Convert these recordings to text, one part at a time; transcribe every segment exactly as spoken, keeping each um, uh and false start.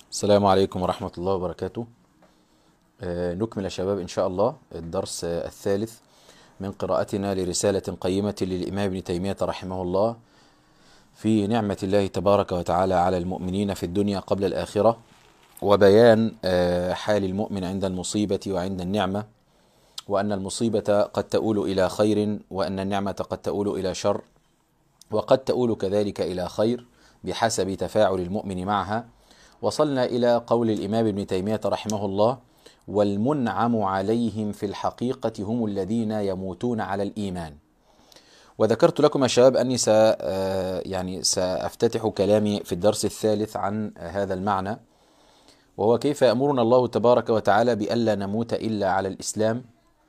السلام عليكم ورحمة الله وبركاته. آه، نكمل يا شباب إن شاء الله الدرس آه، الثالث من قراءتنا لرسالة قيمة للإمام ابن تيمية رحمه الله في نعمة الله تبارك وتعالى على المؤمنين في الدنيا قبل الآخرة، وبيان آه، حال المؤمن عند المصيبة وعند النعمة، وأن المصيبة قد تؤول إلى خير، وأن النعمة قد تؤول إلى شر، وقد تؤول كذلك إلى خير بحسب تفاعل المؤمن معها. وصلنا إلى قول الإمام ابن تيمية رحمه الله: والمنعم عليهم في الحقيقة هم الذين يموتون على الإيمان. وذكرت لكم يا شباب أني س يعني سأفتتح كلامي في الدرس الثالث عن هذا المعنى، وهو كيف يأمرنا الله تبارك وتعالى بألا نموت إلا على الإسلام،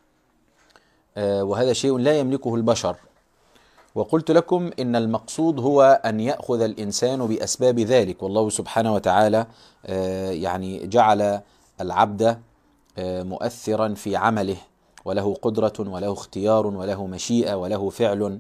وهذا شيء لا يملكه البشر. وقلت لكم إن المقصود هو أن يأخذ الإنسان بأسباب ذلك، والله سبحانه وتعالى يعني جعل العبد مؤثرا في عمله، وله قدرة وله اختيار وله مشيئة وله فعل.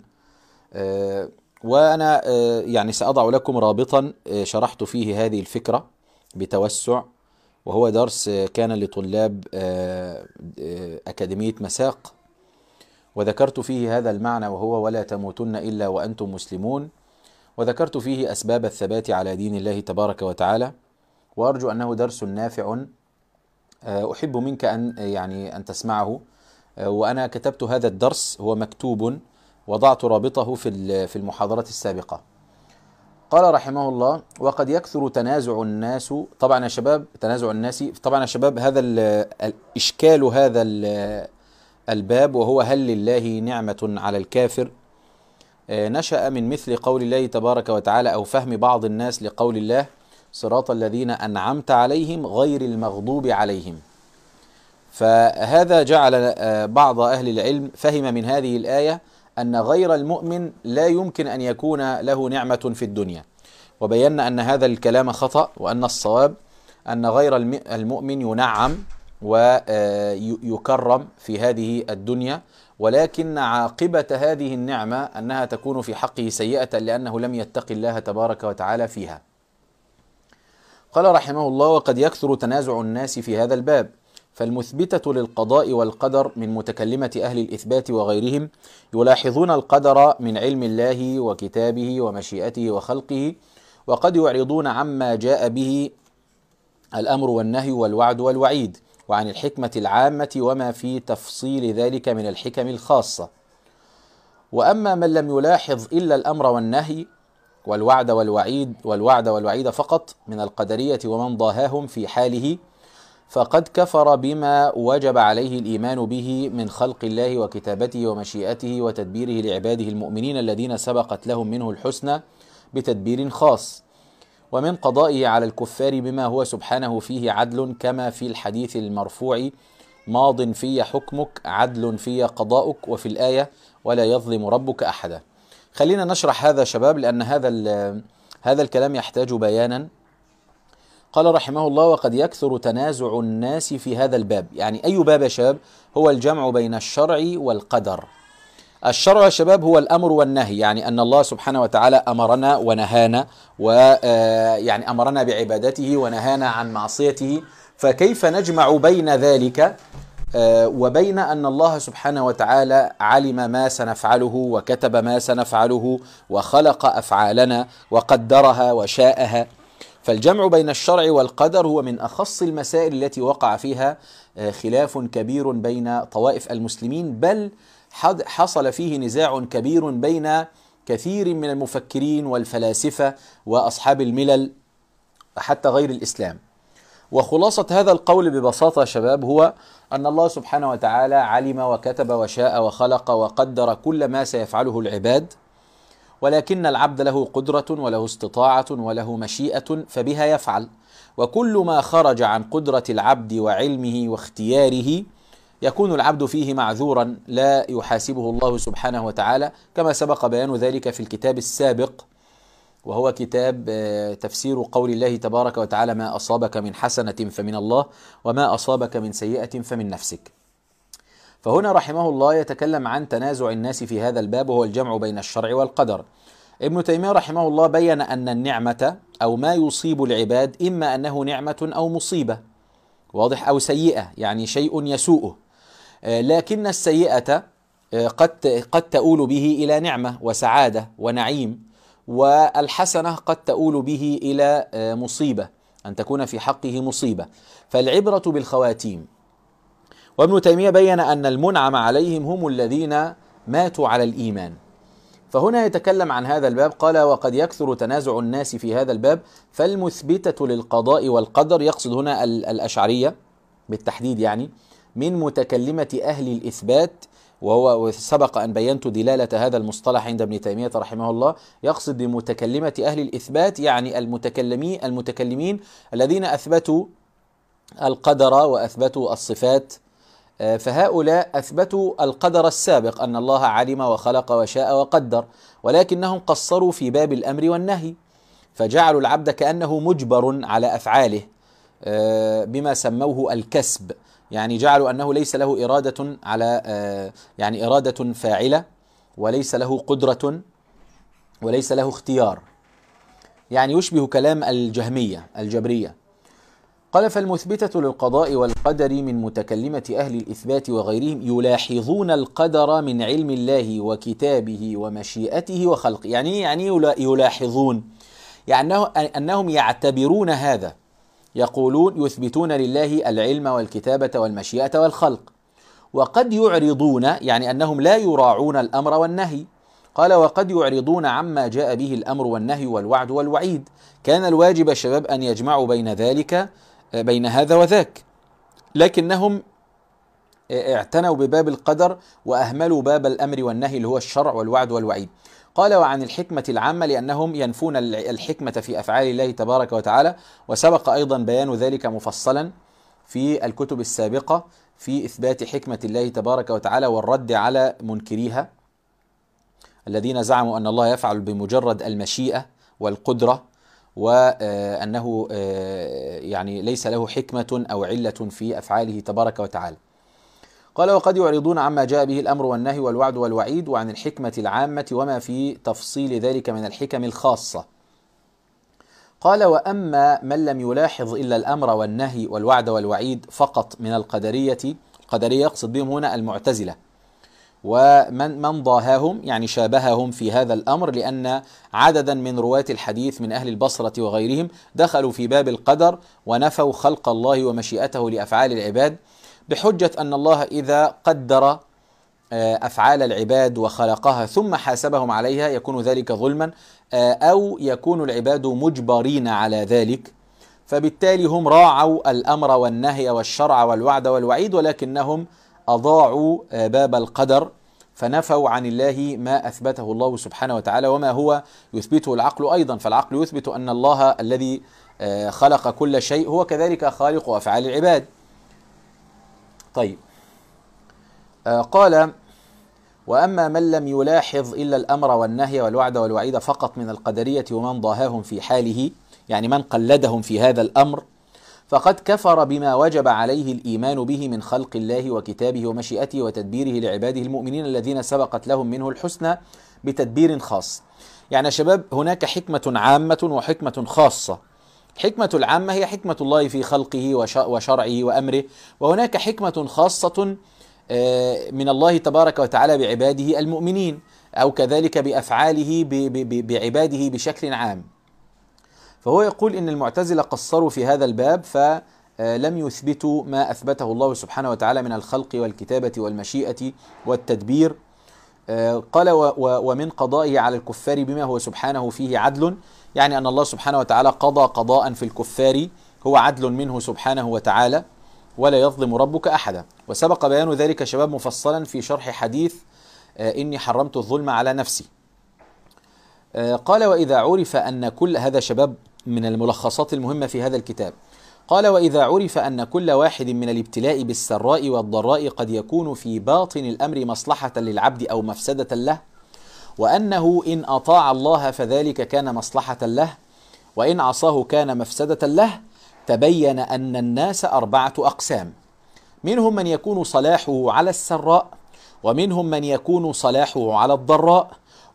وأنا يعني سأضع لكم رابطا شرحت فيه هذه الفكرة بتوسع، وهو درس كان لطلاب أكاديمية مساق، وذكرت فيه هذا المعنى وهو ولا تموتن إلا وأنتم مسلمون، وذكرت فيه أسباب الثبات على دين الله تبارك وتعالى. وأرجو أنه درس نافع أحب منك أن يعني أن تسمعه. وأنا كتبت هذا الدرس، هو مكتوب، وضعت رابطه في في المحاضرة السابقة. قال رحمه الله: وقد يكثر تنازع الناس. طبعا يا شباب تنازع الناس، طبعا يا شباب هذا الإشكال، هذا الباب، وهو هل لله نعمة على الكافر، نشأ من مثل قول الله تبارك وتعالى، أو فهم بعض الناس لقول الله: صراط الذين أنعمت عليهم غير المغضوب عليهم. فهذا جعل بعض أهل العلم فهم من هذه الآية أن غير المؤمن لا يمكن أن يكون له نعمة في الدنيا، وبينا أن هذا الكلام خطأ، وأن الصواب أن غير المؤمن ينعم ويكرم في هذه الدنيا، ولكن عاقبة هذه النعمة أنها تكون في حقه سيئة لأنه لم يتق الله تبارك وتعالى فيها. قال رحمه الله: وقد يكثر تنازع الناس في هذا الباب، فالمثبتة للقضاء والقدر من متكلمة أهل الإثبات وغيرهم يلاحظون القدر من علم الله وكتابه ومشيئته وخلقه، وقد يعرضون عما جاء به الأمر والنهي والوعد والوعيد، وعن الحكمة العامة وما في تفصيل ذلك من الحكم الخاصة. وأما من لم يلاحظ إلا الأمر والنهي والوعد والوعيد والوعد والوعيد فقط من القدرية ومن ضاهاهم في حاله، فقد كفر بما وجب عليه الإيمان به من خلق الله وكتابته ومشيئته وتدبيره لعباده المؤمنين الذين سبقت لهم منه الحسنى بتدبير خاص، ومن قضائه على الكفار بما هو سبحانه فيه عدل، كما في الحديث المرفوع: ماض في حكمك عدل في قضاؤك، وفي الآية: ولا يظلم ربك أحدا. خلينا نشرح هذا شباب، لأن هذا هذا الكلام يحتاج بيانا. قال رحمه الله: وقد يكثر تنازع الناس في هذا الباب. يعني أي باب يا شباب؟ هو الجمع بين الشرع والقدر. الشرع يا شباب هو الأمر والنهي، يعني أن الله سبحانه وتعالى أمرنا ونهانا، ويعني أمرنا بعبادته ونهانا عن معصيته، فكيف نجمع بين ذلك وبين أن الله سبحانه وتعالى علم ما سنفعله وكتب ما سنفعله وخلق أفعالنا وقدرها وشاءها؟ فالجمع بين الشرع والقدر هو من أخص المسائل التي وقع فيها خلاف كبير بين طوائف المسلمين، بل حصل فيه نزاع كبير بين كثير من المفكرين والفلاسفة وأصحاب الملل حتى غير الإسلام. وخلاصة هذا القول ببساطة شباب هو أن الله سبحانه وتعالى علم وكتب وشاء وخلق وقدر كل ما سيفعله العباد، ولكن العبد له قدرة وله استطاعة وله مشيئة فبها يفعل، وكل ما خرج عن قدرة العبد وعلمه واختياره يكون العبد فيه معذورا لا يحاسبه الله سبحانه وتعالى، كما سبق بيان ذلك في الكتاب السابق، وهو كتاب تفسير قول الله تبارك وتعالى: ما أصابك من حسنة فمن الله وما أصابك من سيئة فمن نفسك. فهنا رحمه الله يتكلم عن تنازع الناس في هذا الباب، وهو الجمع بين الشرع والقدر. ابن تيمية رحمه الله بين أن النعمة أو ما يصيب العباد إما أنه نعمة أو مصيبة، واضح، أو سيئة يعني شيء يسوءه، لكن السيئة قد قد تؤول به إلى نعمة وسعادة ونعيم، والحسنة قد تؤول به إلى مصيبة، أن تكون في حقه مصيبة، فالعبرة بالخواتيم. وابن تيمية بين أن المنعم عليهم هم الذين ماتوا على الإيمان. فهنا يتكلم عن هذا الباب، قال: وقد يكثر تنازع الناس في هذا الباب، فالمثبتة للقضاء والقدر، يقصد هنا الأشعرية بالتحديد يعني، من متكلمة أهل الإثبات، وهو سبق أن بينت دلالة هذا المصطلح عند ابن تيمية رحمه الله، يقصد بمتكلمة أهل الإثبات يعني المتكلمين المتكلمين الذين أثبتوا القدر وأثبتوا الصفات. فهؤلاء أثبتوا القدر السابق، أن الله علم وخلق وشاء وقدر، ولكنهم قصروا في باب الأمر والنهي، فجعلوا العبد كأنه مجبر على أفعاله بما سموه الكسب، يعني جعلوا أنه ليس له إرادة على يعني إرادة فاعلة، وليس له قدرة، وليس له اختيار، يعني يشبه كلام الجهمية الجبرية. قال: فالمثبتة للقضاء والقدر من متكلمة أهل الإثبات وغيرهم يلاحظون القدر من علم الله وكتابه ومشيئته وخلقه. يعني يعني يلاحظون، يعني أنهم يعتبرون هذا، يقولون يثبتون لله العلم والكتابة والمشيئة والخلق، وقد يعرضون، يعني أنهم لا يراعون الأمر والنهي. قال: وقد يعرضون عما جاء به الأمر والنهي والوعد والوعيد. كان الواجب يا شباب أن يجمعوا بين ذلك، بين هذا وذاك، لكنهم اعتنوا بباب القدر وأهملوا باب الأمر والنهي اللي هو الشرع والوعد والوعيد. قال: وعن الحكمة العامة، لأنهم ينفون الحكمة في أفعال الله تبارك وتعالى، وسبق أيضا بيان ذلك مفصلا في الكتب السابقة في إثبات حكمة الله تبارك وتعالى والرد على منكريها الذين زعموا أن الله يفعل بمجرد المشيئة والقدرة، وأنه يعني ليس له حكمة أو علة في أفعاله تبارك وتعالى. قال: وقد يعرضون عما جاء به الأمر والنهي والوعد والوعيد، وعن الحكمة العامة وما في تفصيل ذلك من الحكم الخاصة. قال: وأما من لم يلاحظ إلا الأمر والنهي والوعد والوعيد فقط من القدرية، القدرية يقصد بهم هنا المعتزلة، ومن من ضاهاهم يعني شابههم في هذا الأمر، لأن عددا من رواة الحديث من أهل البصرة وغيرهم دخلوا في باب القدر ونفوا خلق الله ومشيئته لأفعال العباد، بحجة أن الله إذا قدر أفعال العباد وخلقها ثم حاسبهم عليها يكون ذلك ظلما، أو يكون العباد مجبرين على ذلك، فبالتالي هم راعوا الأمر والنهي والشرع والوعد والوعيد، ولكنهم أضاعوا باب القدر، فنفوا عن الله ما أثبته الله سبحانه وتعالى وما هو يثبته العقل أيضا. فالعقل يثبت أن الله الذي خلق كل شيء هو كذلك خالق أفعال العباد. طيب، قال: وأما من لم يلاحظ إلا الأمر والنهي والوعد والوعيد فقط من القدرية ومن ضاهاهم في حاله، يعني من قلدهم في هذا الأمر، فقد كفر بما وجب عليه الإيمان به من خلق الله وكتابه ومشيئته وتدبيره لعباده المؤمنين الذين سبقت لهم منه الحسنى بتدبير خاص. يعني يا شباب هناك حكمة عامة وحكمة خاصة. الحكمة العامة هي حكمة الله في خلقه وشرعه وأمره، وهناك حكمة خاصة من الله تبارك وتعالى بعباده المؤمنين، أو كذلك بأفعاله بعباده بشكل عام. فهو يقول إن المعتزلة قصروا في هذا الباب، فلم يثبتوا ما أثبته الله سبحانه وتعالى من الخلق والكتابة والمشيئة والتدبير. قال: ومن قضائه على الكفار بما هو سبحانه فيه عدل، يعني أن الله سبحانه وتعالى قضى قضاء في الكفار هو عدل منه سبحانه وتعالى، ولا يظلم ربك أحدا. وسبق بيان ذلك شباب مفصلا في شرح حديث إني حرمت الظلم على نفسي. قال: وإذا عرف أن كل هذا شباب من الملخصات المهمة في هذا الكتاب. قال: وإذا عرف أن كل واحد من الابتلاء بالسراء والضراء قد يكون في باطن الأمر مصلحة للعبد أو مفسدة له، وأنه إن أطاع الله فذلك كان مصلحة له، وإن عصاه كان مفسدة له، تبين أن الناس أربعة أقسام: منهم من يكون صلاحه على السراء، ومنهم من يكون صلاحه على الضراء،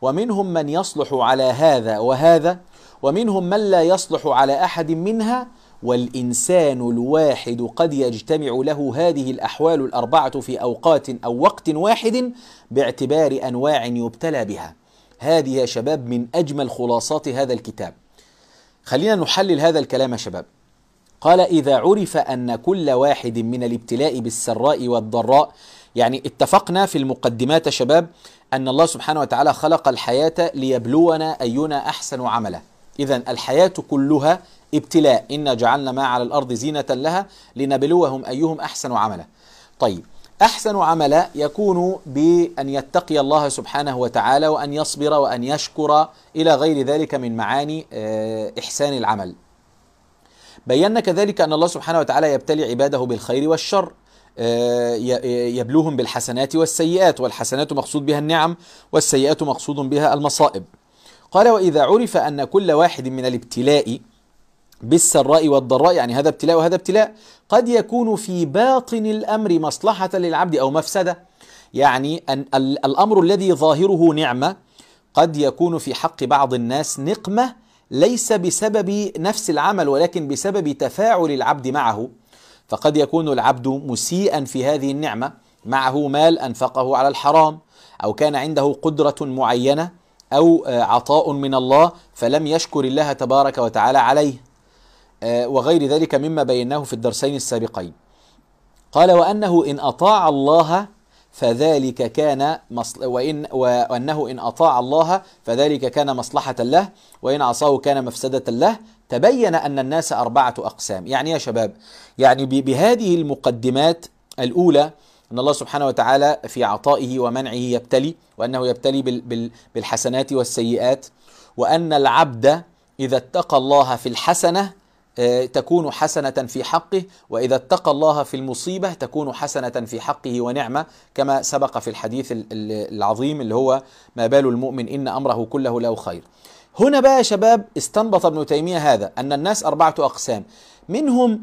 ومنهم من يصلح على هذا وهذا، ومنهم من لا يصلح على أحد منها، والإنسان الواحد قد يجتمع له هذه الأحوال الأربعة في أوقات أو وقت واحد باعتبار أنواع يبتلى بها. هذه يا شباب من أجمل خلاصات هذا الكتاب. خلينا نحلل هذا الكلام يا شباب. قال: إذا عرف أن كل واحد من الابتلاء بالسراء والضراء، يعني اتفقنا في المقدمات يا شباب أن الله سبحانه وتعالى خلق الحياة ليبلونا أينا أحسن عملا. إذن الحياة كلها ابتلاء، إنا جعلنا ما على الأرض زينة لها لنبلوهم أيهم أحسن عملا. طيب، أحسن عملا يكون بأن يتقي الله سبحانه وتعالى وأن يصبر وأن يشكر إلى غير ذلك من معاني إحسان العمل. بينا كذلك أن الله سبحانه وتعالى يبتلي عباده بالخير والشر، يبلوهم بالحسنات والسيئات، والحسنات مقصود بها النعم والسيئات مقصود بها المصائب. قال: وإذا عرف أن كل واحد من الابتلاء بالسراء والضراء، يعني هذا ابتلاء وهذا ابتلاء، قد يكون في باطن الأمر مصلحة للعبد أو مفسدة، يعني أن الأمر الذي ظاهره نعمة قد يكون في حق بعض الناس نقمة، ليس بسبب نفس العمل ولكن بسبب تفاعل العبد معه. فقد يكون العبد مسيئا في هذه النعمة، معه مال أنفقه على الحرام، أو كان عنده قدرة معينة، أو عطاء من الله فلم يشكر الله تبارك وتعالى عليه، وغير ذلك مما بيناه في الدرسين السابقين. قال: وأنه إن أطاع الله فذلك كان مصل... وإن... وأنه إن أطاع الله فذلك كان مصلحة له، وإن عصاه كان مفسدة له. تبين أن الناس أربعة أقسام. يعني يا شباب، يعني بهذه المقدمات الأولى أن الله سبحانه وتعالى في عطائه ومنعه يبتلي، وأنه يبتلي بال... بال... بالحسنات والسيئات، وأن العبد إذا اتقى الله في الحسنة تكون حسنة في حقه، وإذا اتقى الله في المصيبة تكون حسنة في حقه ونعمة، كما سبق في الحديث العظيم اللي هو ما بال المؤمن إن أمره كله له خير. هنا بقى يا شباب استنبط ابن تيمية هذا، أن الناس أربعة أقسام. منهم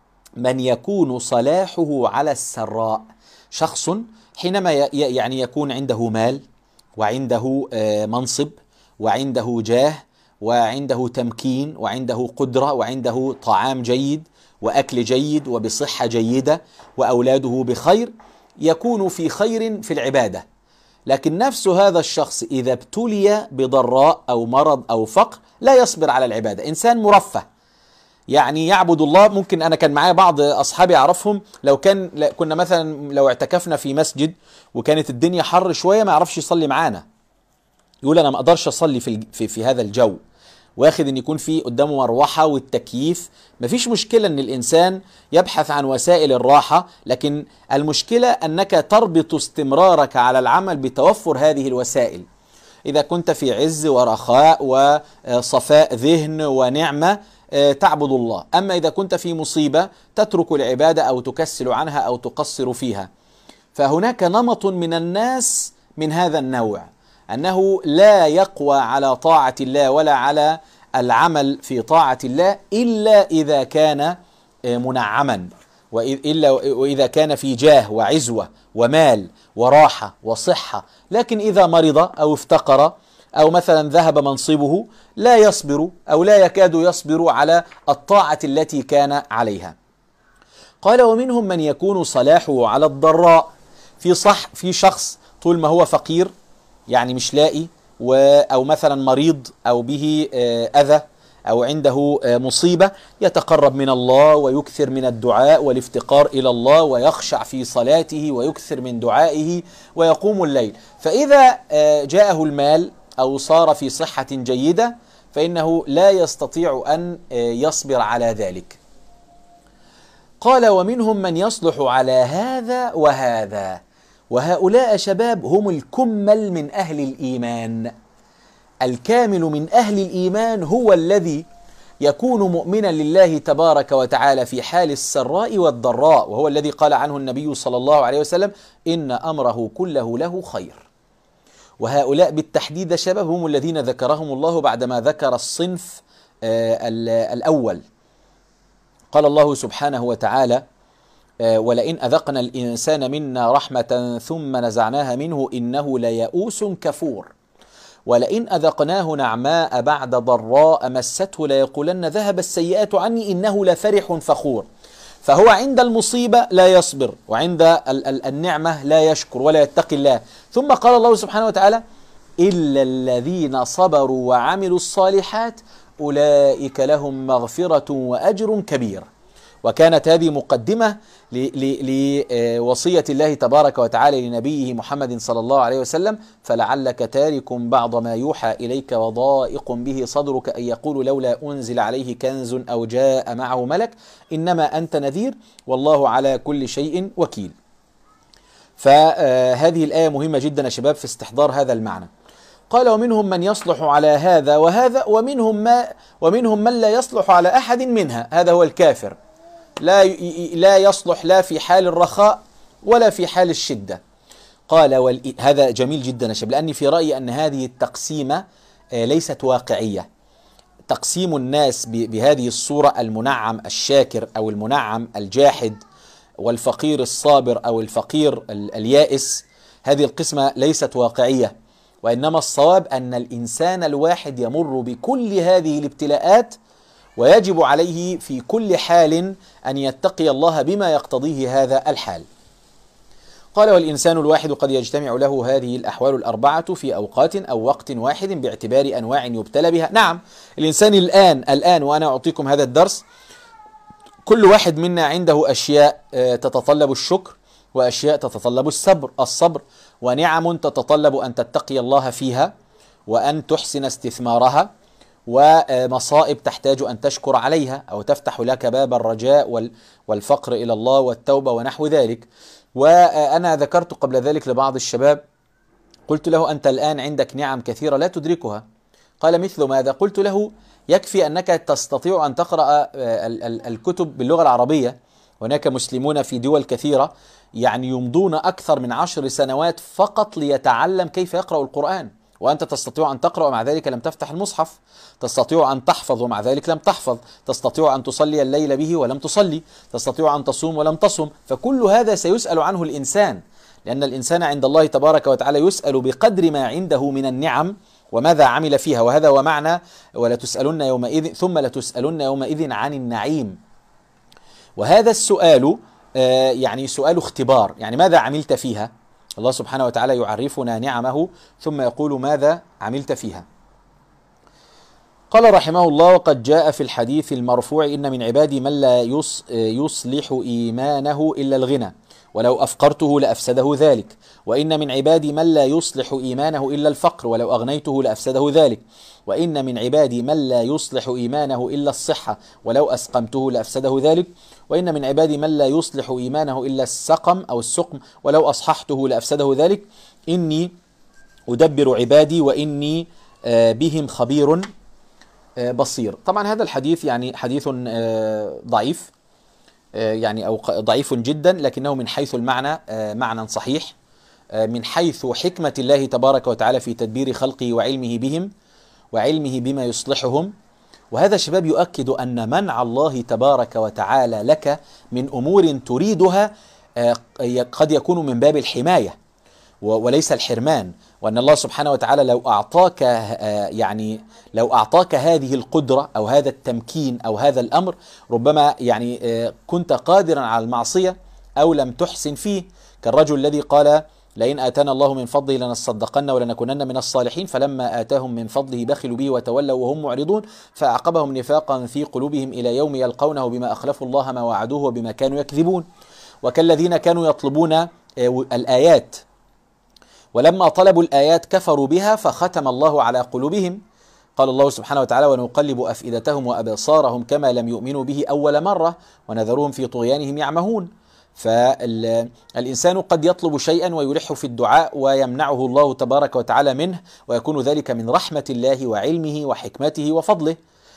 من يكون صلاحه على السراء، شخص حينما يعني يكون عنده مال وعنده منصب وعنده جاه وعنده تمكين وعنده قدرة وعنده طعام جيد وأكل جيد وبصحة جيدة وأولاده بخير، يكون في خير في العبادة. لكن نفس هذا الشخص إذا ابتلي بضراء أو مرض أو فقر لا يصبر على العبادة. إنسان مرفه، يعني يعبد الله. ممكن أنا كان معايا بعض أصحابي أعرفهم، لو كان كنا مثلا لو اعتكفنا في مسجد وكانت الدنيا حر شوية ما يعرفش يصلي معانا، يقول أنا ما أقدرش أصلي في, في, في هذا الجو، واخد ان يكون في قدامه مروحة والتكييف. مفيش مشكلة ان الانسان يبحث عن وسائل الراحة، لكن المشكلة انك تربط استمرارك على العمل بتوفر هذه الوسائل. اذا كنت في عز ورخاء وصفاء ذهن ونعمة تعبد الله، اما اذا كنت في مصيبة تترك العبادة او تكسل عنها او تقصر فيها. فهناك نمط من الناس من هذا النوع، أنه لا يقوى على طاعة الله ولا على العمل في طاعة الله إلا إذا كان منعما، وإلا وإذا كان في جاه وعزوة ومال وراحة وصحة. لكن إذا مرض أو افتقر أو مثلا ذهب منصبه لا يصبر أو لا يكاد يصبر على الطاعة التي كان عليها. قال: ومنهم من يكون صلاحه على الضراء، في صح في شخص طول ما هو فقير يعني مش لاقي، أو مثلا مريض أو به أذى أو عنده مصيبة، يتقرب من الله ويكثر من الدعاء والافتقار إلى الله ويخشع في صلاته ويكثر من دعائه ويقوم الليل. فإذا جاءه المال أو صار في صحة جيدة فإنه لا يستطيع أن يصبر على ذلك. قال: ومنهم من يصلح على هذا وهذا، وهؤلاء شباب هم الكمل من أهل الإيمان. الكامل من أهل الإيمان هو الذي يكون مؤمنا لله تبارك وتعالى في حال السراء والضراء، وهو الذي قال عنه النبي صلى الله عليه وسلم: إن أمره كله له خير. وهؤلاء بالتحديد شباب هم الذين ذكرهم الله بعدما ذكر الصنف الأول. قال الله سبحانه وتعالى: ولئن أذقنا الإنسان منا رحمة ثم نزعناها منه إنه ليئوس كفور. ولئن أذقناه نعماء بعد ضراء مسته ليقولن ذهب السيئات عني إنه لفرح فخور. فهو عند المصيبة لا يصبر، وعند ال ال النعمة لا يشكر ولا يتقي الله. ثم قال الله سبحانه وتعالى: إلا الذين صبروا وعملوا الصالحات أولئك لهم مغفرة وأجر كبير. وكانت هذه مقدمة لوصية الله تبارك وتعالى لنبيه محمد صلى الله عليه وسلم: فلعلك تارك بعض ما يوحى إليك وضائق به صدرك أن يقول لولا أنزل عليه كنز أو جاء معه ملك إنما أنت نذير والله على كل شيء وكيل. فهذه الآية مهمة جدا يا شباب في استحضار هذا المعنى. قال: ومنهم من يصلح على هذا وهذا ومنهم ما ومنهم من لا يصلح على أحد منها. هذا هو الكافر، لا لا يصلح لا في حال الرخاء ولا في حال الشدة. قال: هذا جميل جدا يا شباب، لأني في رأيي أن هذه التقسيمة ليست واقعية. تقسيم الناس بهذه الصورة، المنعم الشاكر أو المنعم الجاحد، والفقير الصابر أو الفقير اليائس، هذه القسمة ليست واقعية، وإنما الصواب أن الإنسان الواحد يمر بكل هذه الابتلاءات، ويجب عليه في كل حال أن يتقي الله بما يقتضيه هذا الحال. قال: والإنسان الواحد قد يجتمع له هذه الأحوال الأربعة في أوقات أو وقت واحد باعتبار أنواع يبتلى بها. نعم، الإنسان الآن الآن وأنا أعطيكم هذا الدرس، كل واحد منا عنده أشياء تتطلب الشكر، وأشياء تتطلب الصبر الصبر ونعم تتطلب أن تتقي الله فيها وأن تحسن استثمارها، ومصائب تحتاج أن تشكر عليها أو تفتح لك باب الرجاء والفقر إلى الله والتوبة ونحو ذلك. وأنا ذكرت قبل ذلك لبعض الشباب، قلت له: أنت الآن عندك نعم كثيرة لا تدركها. قال: مثل ماذا؟ قلت له: يكفي أنك تستطيع أن تقرأ الكتب باللغة العربية. هناك مسلمون في دول كثيرة يعني يمضون أكثر من عشر سنوات فقط ليتعلم كيف يقرأ القرآن، وأنت تستطيع أن تقرأ ومع ذلك لم تفتح المصحف، تستطيع أن تحفظ ومع ذلك لم تحفظ، تستطيع أن تصلي الليل به ولم تصلي، تستطيع أن تصوم ولم تصم. فكل هذا سيسأل عنه الإنسان، لأن الإنسان عند الله تبارك وتعالى يسأل بقدر ما عنده من النعم وماذا عمل فيها. وهذا هو معنى ولا تسألن يومئذ ثم لتسألن يومئذ عن النعيم. وهذا السؤال آه يعني سؤال اختبار، يعني ماذا عملت فيها؟ الله سبحانه وتعالى يعرفنا نعمه ثم يقول: ماذا عملت فيها؟ قال رحمه الله: وقد جاء في الحديث المرفوع: إن من عبادي من لا يصلح إيمانه إلا الغنى ولو أفقرته لأفسده ذلك، وإن من عبادي من لا يصلح إيمانه إلا الفقر ولو أغنيته لأفسده ذلك، وإن من عبادي من لا يصلح إيمانه إلا الصحة ولو أسقمته لأفسده ذلك، وإن من عبادي من لا يصلح إيمانه إلا السقم أو السقم ولو أصححته لأفسده ذلك، إني أدبر عبادي وإني بهم خبير بصير. طبعا هذا الحديث يعني حديث ضعيف، يعني أو ضعيف جدا، لكنه من حيث المعنى معنى صحيح، من حيث حكمة الله تبارك وتعالى في تدبير خلقه وعلمه بهم وعلمه بما يصلحهم. وهذا شباب يؤكد أن منع الله تبارك وتعالى لك من أمور تريدها قد يكون من باب الحماية وليس الحرمان، وأن الله سبحانه وتعالى لو أعطاك يعني لو أعطاك هذه القدرة أو هذا التمكين أو هذا الأمر، ربما يعني كنت قادرا على المعصية أو لم تحسن فيه، كالرجل الذي قال: لئن آتانا الله من فضله لنصدقن ولنكونن من الصالحين، فلما آتاهم من فضله بخلوا به وتولوا وهم معرضون، فأعقبهم نفاقا في قلوبهم إلى يوم يلقونه بما أخلفوا الله ما وعدوه وبما كانوا يكذبون. وكالذين كانوا يطلبون الآيات ولما طلبوا الآيات كفروا بها فختم الله على قلوبهم. قال الله سبحانه وتعالى: ونقلب أفئدتهم وأبصارهم كما لم يؤمنوا به أول مرة ونذرهم في طغيانهم يعمهون. فالإنسان قد يطلب شيئا ويلح في الدعاء ويمنعه الله تبارك وتعالى منه، ويكون ذلك من رحمة الله وعلمه وحكمته وفضله.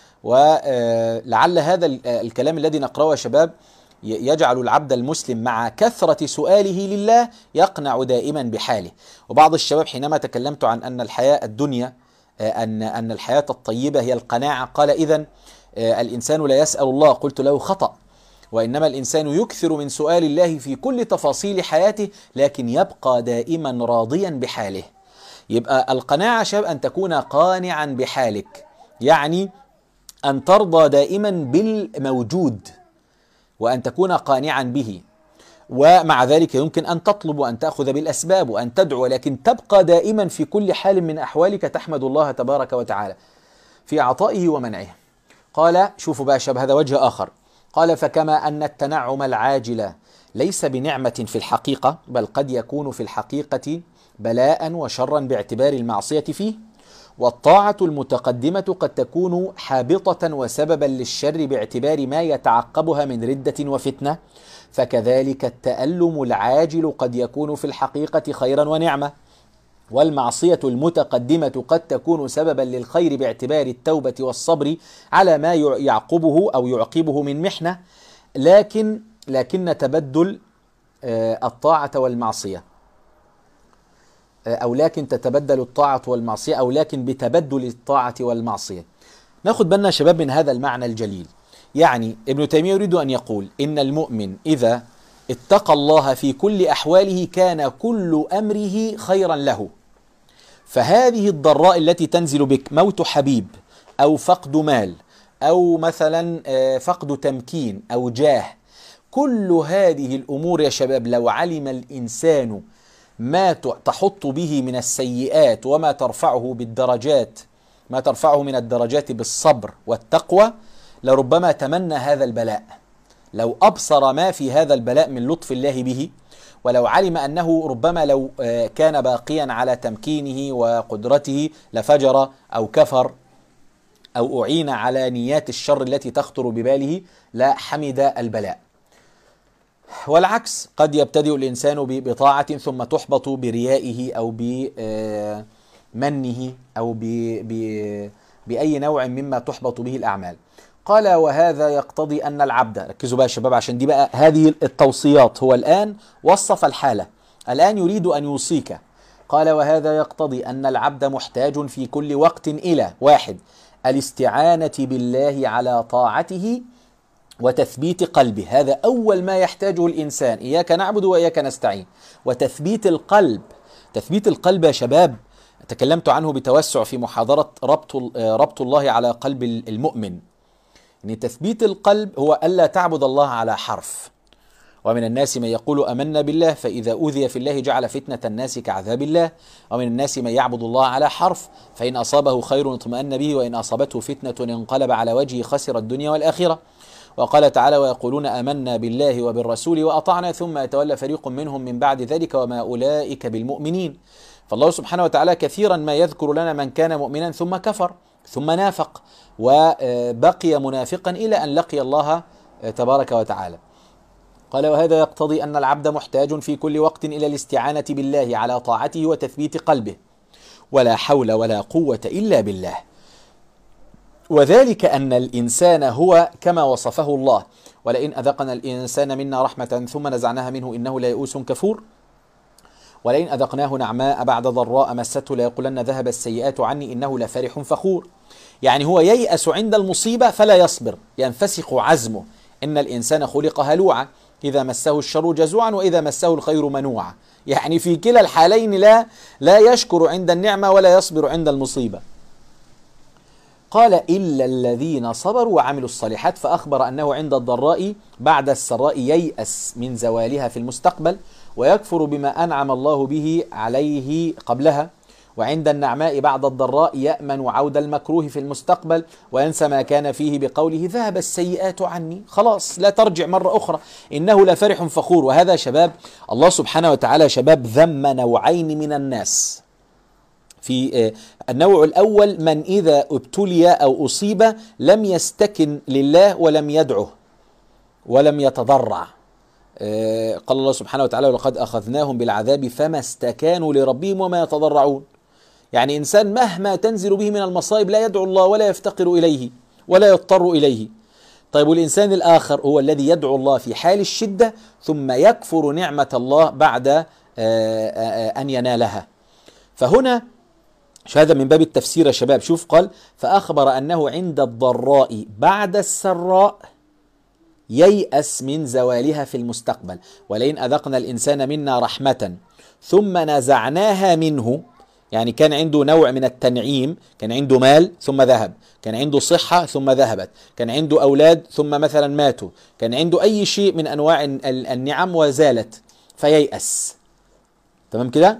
ولعل هذا الكلام الذي نقرأه يا شباب يجعل العبد المسلم مع كثرة سؤاله لله يقنع دائما بحاله. وبعض الشباب حينما تكلمت عن أن الحياة الدنيا أن أن الحياة الطيبة هي القناعة، قال: إذن الإنسان لا يسأل الله. قلت له: خطأ، وإنما الإنسان يكثر من سؤال الله في كل تفاصيل حياته، لكن يبقى دائما راضيا بحاله. يبقى القناعة شباب أن تكون قانعا بحالك، يعني أن ترضى دائما بالموجود وأن تكون قانعا به، ومع ذلك يمكن أن تطلب وأن تأخذ بالأسباب وأن تدعو، لكن تبقى دائما في كل حال من أحوالك تحمد الله تبارك وتعالى في عطائه ومنعه. قال شوفوا بقى شباب هذا وجه آخر، قال فكما أن التنعم العاجل ليس بنعمة في الحقيقة، بل قد يكون في الحقيقة بلاء وشرا باعتبار المعصية فيه، والطاعة المتقدمة قد تكون حابطة وسببا للشر باعتبار ما يتعقبها من ردة وفتنة، فكذلك التألم العاجل قد يكون في الحقيقة خيرا ونعمة، والمعصية المتقدمة قد تكون سببا للخير باعتبار التوبة والصبر على ما يعقبه أو يعقبه من محنة، لكن لكن تبدل الطاعة والمعصية أو لكن تتبدل الطاعة والمعصية أو لكن بتبدل الطاعة والمعصية. ناخد بالنا شباب من هذا المعنى الجليل. يعني ابن تيمية يريد أن يقول إن المؤمن إذا اتقى الله في كل أحواله كان كل أمره خيرا له، فهذه الضراء التي تنزل بك، موت حبيب أو فقد مال أو مثلا فقد تمكين أو جاه، كل هذه الأمور يا شباب لو علم الإنسان ما تحط به من السيئات وما ترفعه بالدرجات، ما ترفعه من الدرجات بالصبر والتقوى، لربما تمنى هذا البلاء. لو أبصر ما في هذا البلاء من لطف الله به، ولو علم أنه ربما لو كان باقيا على تمكينه وقدرته لفجر أو كفر أو أعين على نيات الشر التي تخطر بباله لا حمد البلاء. والعكس، قد يبتدئ الإنسان بطاعة ثم تحبط بريائه أو بمنه أو بأي نوع مما تحبط به الأعمال. قال وهذا يقتضي أن العبد، ركزوا بقى يا شباب عشان دي بقى هذه التوصيات، هو الآن وصف الحالة، الآن يريد أن يوصيك. قال وهذا يقتضي أن العبد محتاج في كل وقت إلى واحد الاستعانة بالله على طاعته وتثبيت قلبه، هذا أول ما يحتاجه الإنسان، إياك نعبد وإياك نستعين، وتثبيت القلب. تثبيت القلب يا شباب تكلمت عنه بتوسع في محاضرة ربط, ربط الله على قلب المؤمن. يعني تثبيت القلب هو ألا تعبد الله على حرف، ومن الناس من يقول آمنا بالله فإذا أوذي في الله جعل فتنة الناس كعذاب الله، ومن الناس من يعبد الله على حرف فإن أصابه خير اطمأن به وإن أصابته فتنة انقلب على وجهه خسر الدنيا والآخرة. وقال تعالى ويقولون آمنا بالله وبالرسول وأطعنا ثم يتولى فريق منهم من بعد ذلك وما أولئك بالمؤمنين. فالله سبحانه وتعالى كثيرا ما يذكر لنا من كان مؤمنا ثم كفر ثم نافق وبقي منافقا إلى أن لقي الله تبارك وتعالى. قال وهذا يقتضي أن العبد محتاج في كل وقت إلى الاستعانة بالله على طاعته وتثبيت قلبه، ولا حول ولا قوة إلا بالله، وذلك أن الإنسان هو كما وصفه الله ولئن أذقنا الإنسان منا رحمة ثم نزعناها منه إنه ليئوس كفور، ولئن أذقناه نعماء بعد ضراء مسته ليقولن ذهب السيئات عني إنه لفرح فخور. يعني هو ييأس عند المصيبة فلا يصبر، ينفسخ عزمه. إن الإنسان خلق هلوعا إذا مسه الشر جزوعا وإذا مسه الخير منوعا، يعني في كلا الحالين لا لا يشكر عند النعمة ولا يصبر عند المصيبة. قال إلا الذين صبروا وعملوا الصالحات، فأخبر أنه عند الضراء بعد السراء ييأس من زوالها في المستقبل ويكفر بما أنعم الله به عليه قبلها، وعند النعماء بعد الضراء يأمن عود المكروه في المستقبل وينسى ما كان فيه بقوله ذهب السيئات عني، خلاص لا ترجع مرة أخرى إنه لفرح فخور. وهذا شباب الله سبحانه وتعالى شباب ذم نوعين من الناس. في النوع الأول من إذا ابتلي أو أصيب لم يستكن لله ولم يدعه ولم يتضرع. قال الله سبحانه وتعالى ولقد أخذناهم بالعذاب فما استكانوا لربهم وما يتضرعون. يعني إنسان مهما تنزل به من المصائب لا يدعو الله ولا يفتقر إليه ولا يضطر إليه. طيب والإنسان الآخر هو الذي يدعو الله في حال الشدة ثم يكفر نعمة الله بعد أن ينالها. فهنا هذا من باب التفسير يا شباب. شوف قال فأخبر أنه عند الضراء بعد السراء ييأس من زوالها في المستقبل، ولئن أذقنا الإنسان منا رحمة ثم نزعناها منه، يعني كان عنده نوع من التنعيم، كان عنده مال ثم ذهب، كان عنده صحة ثم ذهبت، كان عنده أولاد ثم مثلا ماتوا، كان عنده أي شيء من أنواع النعم وزالت فييأس. تمام كده؟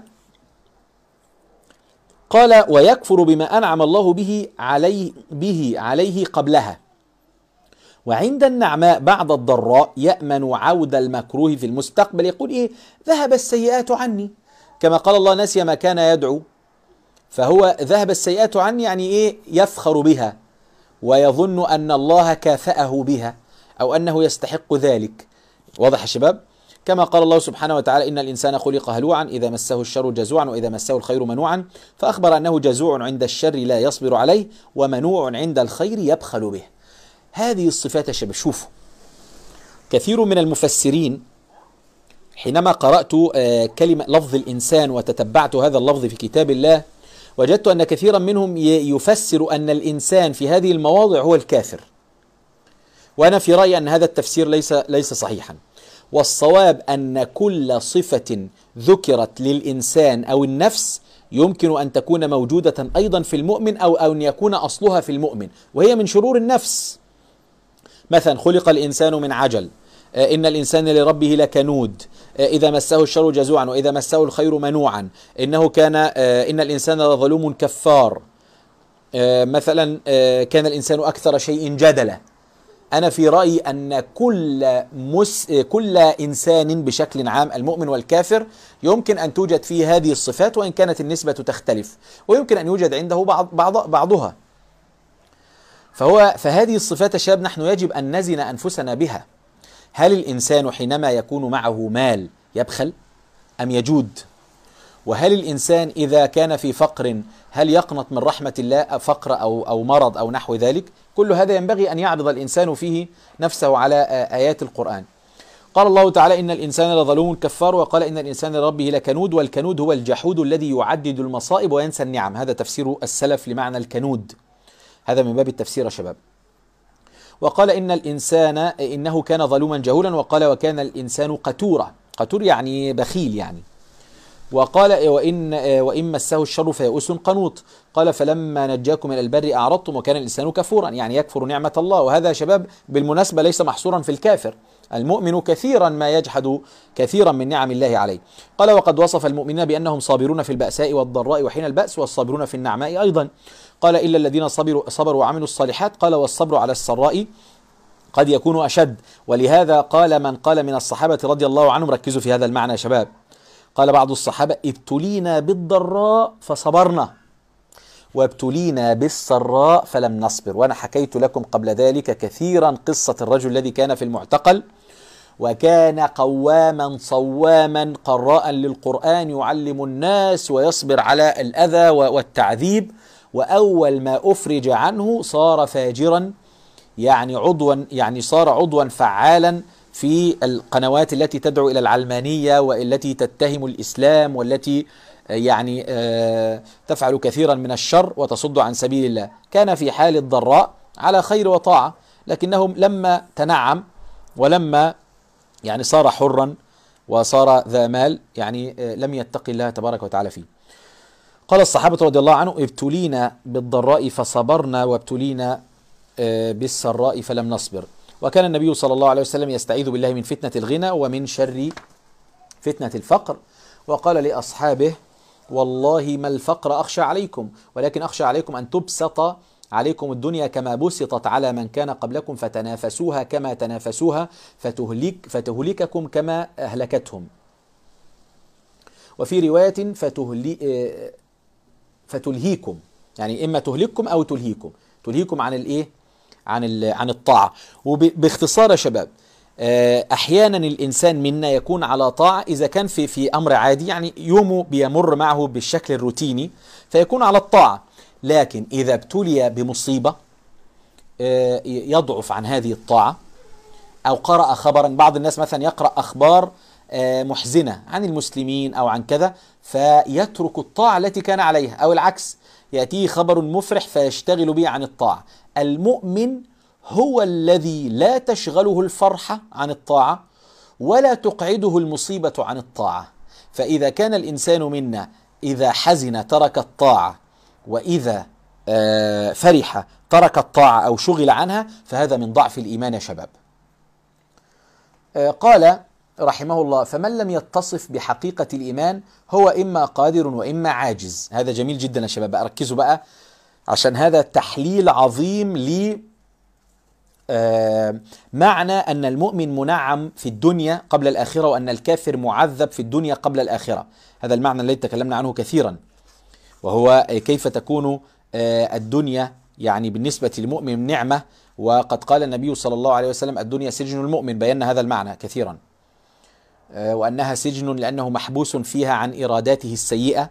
قال ويكفر بما أنعم الله به عليه, به عليه قبلها، وعند النعماء بعد الضراء يأمن عود المكروه في المستقبل. يقول إيه؟ ذهب السيئات عني، كما قال الله نسي ما كان يدعو، فهو ذهب السيئات عني يعني إيه؟ يفخر بها ويظن أن الله كافأه بها أو أنه يستحق ذلك. واضح يا شباب؟ كما قال الله سبحانه وتعالى إن الإنسان خلق هلوعا إذا مسه الشر جزوعا وإذا مسه الخير منوعا، فأخبر أنه جزوع عند الشر لا يصبر عليه ومنوع عند الخير يبخل به. هذه الصفات يا شباب. شوفوا، كثير من المفسرين حينما قرأت كلمة لفظ الإنسان وتتبعت هذا اللفظ في كتاب الله وجدت أن كثيرا منهم يفسر أن الإنسان في هذه المواضع هو الكافر، وأنا في رأيي أن هذا التفسير ليس ليس صحيحا، والصواب أن كل صفة ذكرت للإنسان أو النفس يمكن أن تكون موجودة أيضا في المؤمن أو أن يكون أصلها في المؤمن، وهي من شرور النفس. مثلا خلق الإنسان من عجل، إن الإنسان لربه لكنود، إذا مسه الشر جزوعا وإذا مسه الخير منوعا، إنه كان إن الإنسان لظلوم كفار، مثلا كان الإنسان أكثر شيء جدلا. أنا في رأيي أن كل مس كل إنسان بشكل عام المؤمن والكافر يمكن أن توجد فيه هذه الصفات، وإن كانت النسبة تختلف، ويمكن أن يوجد عنده بعض بعض بعضها. فهو فهذه الصفات يا شباب نحن يجب أن نزن أنفسنا بها. هل الإنسان حينما يكون معه مال يبخل أم يجود؟ وهل الإنسان إذا كان في فقر هل يقنط من رحمة الله، فقر أو أو مرض أو نحو ذلك؟ كل هذا ينبغي أن يعرض الإنسان فيه نفسه على آيات القرآن. قال الله تعالى إن الإنسان لظلوم كفار، وقال إن الإنسان لربه لكنود، والكنود هو الجحود الذي يعدد المصائب وينسى النعم. هذا تفسير السلف لمعنى الكنود، هذا من باب التفسير يا شباب. وقال إن الإنسان إنه كان ظلوما جهولا، وقال وكان الإنسان قتورا، قتور يعني بخيل يعني. وقال وإن وإن مسه الشر فيئوس قنوط، قال فلما نجاكم إلى البر أعرضتم وكان الإنسان كفورا، يعني يكفر نعمة الله. وهذا يا شباب بالمناسبة ليس محصورا في الكافر، المؤمن كثيرا ما يجحد كثيرا من نعم الله عليه. قال وقد وصف المؤمنين بأنهم صابرون في البأساء والضراء وحين البأس، والصابرون في النعماء أيضا. قال إلا الذين صبروا صبروا وعملوا الصالحات، قال والصبر على السراء قد يكون أشد. ولهذا قال من قال من الصحابة رضي الله عنهم، ركزوا في هذا المعنى يا شباب، قال بعض الصحابة ابتلينا بالضراء فصبرنا وابتلينا بالسراء فلم نصبر. وأنا حكيت لكم قبل ذلك كثيرا قصة الرجل الذي كان في المعتقل وكان قواما صواما قراء للقرآن يعلم الناس ويصبر على الأذى والتعذيب، وأول ما أفرج عنه صار فاجرا، يعني عضوا يعني صار عضوا فعالا في القنوات التي تدعو إلى العلمانية والتي تتهم الإسلام والتي يعني تفعل كثيرا من الشر وتصد عن سبيل الله. كان في حال الضراء على خير وطاعة، لكنهم لما تنعم ولما يعني صار حرا وصار ذا مال يعني لم يتقي الله تبارك وتعالى فيه. قال الصحابة رضي الله عنهم ابتلينا بالضراء فصبرنا وابتلينا بالسراء فلم نصبر. وكان النبي صلى الله عليه وسلم يستعيذ بالله من فتنة الغنى ومن شر فتنة الفقر، وقال لأصحابه والله ما الفقر أخشى عليكم، ولكن أخشى عليكم أن تبسط عليكم الدنيا كما بسطت على من كان قبلكم فتنافسوها كما تنافسوها فتهلك فتهلككم كما أهلكتهم. وفي رواية فتهلي فتلهيكم، يعني إما تهلككم أو تلهيكم، تلهيكم عن الإيه؟ عن عن الطاعة. وباختصار يا شباب أحيانا الإنسان منا يكون على طاعة إذا كان في في أمر عادي، يعني يومه بيمر معه بالشكل الروتيني فيكون على الطاعة، لكن إذا ابتلي بمصيبة يضعف عن هذه الطاعة، أو قرأ خبرا، بعض الناس مثلا يقرأ أخبار محزنة عن المسلمين أو عن كذا فيترك الطاعة التي كان عليها، أو العكس يأتيه خبر مفرح فيشتغل به عن الطاعة. المؤمن هو الذي لا تشغله الفرحة عن الطاعة ولا تقعده المصيبة عن الطاعة. فإذا كان الإنسان منا إذا حزن ترك الطاعة، وإذا آه فرح ترك الطاعة أو شغل عنها، فهذا من ضعف الإيمان يا شباب. آه قال رحمه الله: فمن لم يتصف بحقيقة الإيمان هو إما قادر وإما عاجز. هذا جميل جدا يا شباب، ركزوا بقى عشان هذا تحليل عظيم ل آه معنى أن المؤمن منعم في الدنيا قبل الآخرة، وأن الكافر معذب في الدنيا قبل الآخرة. هذا المعنى الذي تكلمنا عنه كثيرا، وهو كيف تكون آه الدنيا يعني بالنسبة للمؤمن نعمة. وقد قال النبي صلى الله عليه وسلم: الدنيا سجن المؤمن، بينا هذا المعنى كثيرا، آه وأنها سجن لأنه محبوس فيها عن إراداته السيئة،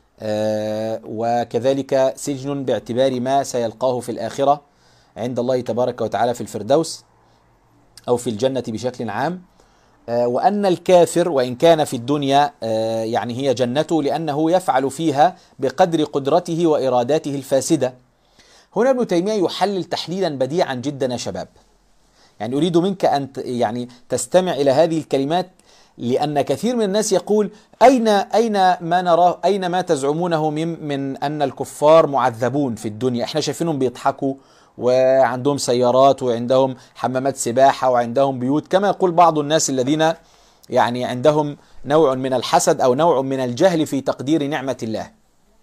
آه وكذلك سجن باعتبار ما سيلقاه في الآخرة عند الله تبارك وتعالى في الفردوس أو في الجنة بشكل عام. آه وأن الكافر وإن كان في الدنيا آه يعني هي جنته، لأنه يفعل فيها بقدر قدرته وإراداته الفاسدة. هنا ابن تيمية يحلل تحليلا بديعا جدا يا شباب. يعني أريد منك أن يعني تستمع إلى هذه الكلمات، لأن كثير من الناس يقول: أين أين ما نراه، أين ما تزعمونه من من أن الكفار معذبون في الدنيا؟ إحنا شايفينهم بيضحكوا وعندهم سيارات وعندهم حمامات سباحة وعندهم بيوت، كما يقول بعض الناس الذين يعني عندهم نوع من الحسد أو نوع من الجهل في تقدير نعمة الله.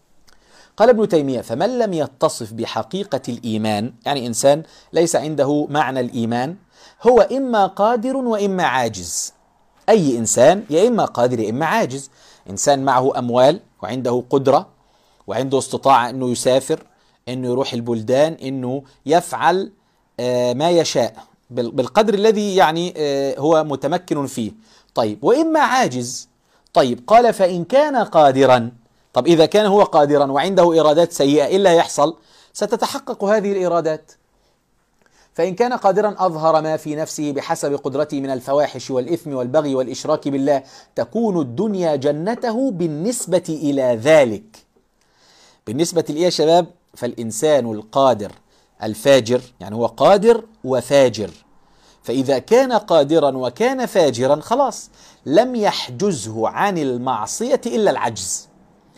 قال ابن تيمية: فمن لم يتصف بحقيقة الإيمان، يعني إنسان ليس عنده معنى الإيمان، هو إما قادر وإما عاجز. أي إنسان يا إما قادر يا إما عاجز. إنسان معه أموال وعنده قدرة وعنده استطاعة أنه يسافر، أنه يروح البلدان، أنه يفعل ما يشاء بالقدر الذي يعني هو متمكن فيه. طيب، وإما عاجز. طيب، قال: فإن كان قادرا. طب إذا كان هو قادرا وعنده إرادات سيئة، إيه اللي هيحصل؟ ستتحقق هذه الإرادات. فإن كان قادرا أظهر ما في نفسه بحسب قدرته من الفواحش والإثم والبغي والإشراك بالله، تكون الدنيا جنته بالنسبة إلى ذلك. بالنسبة لإيه يا شباب؟ فالإنسان القادر الفاجر، يعني هو قادر وفاجر، فإذا كان قادرا وكان فاجرا خلاص لم يحجزه عن المعصية إلا العجز.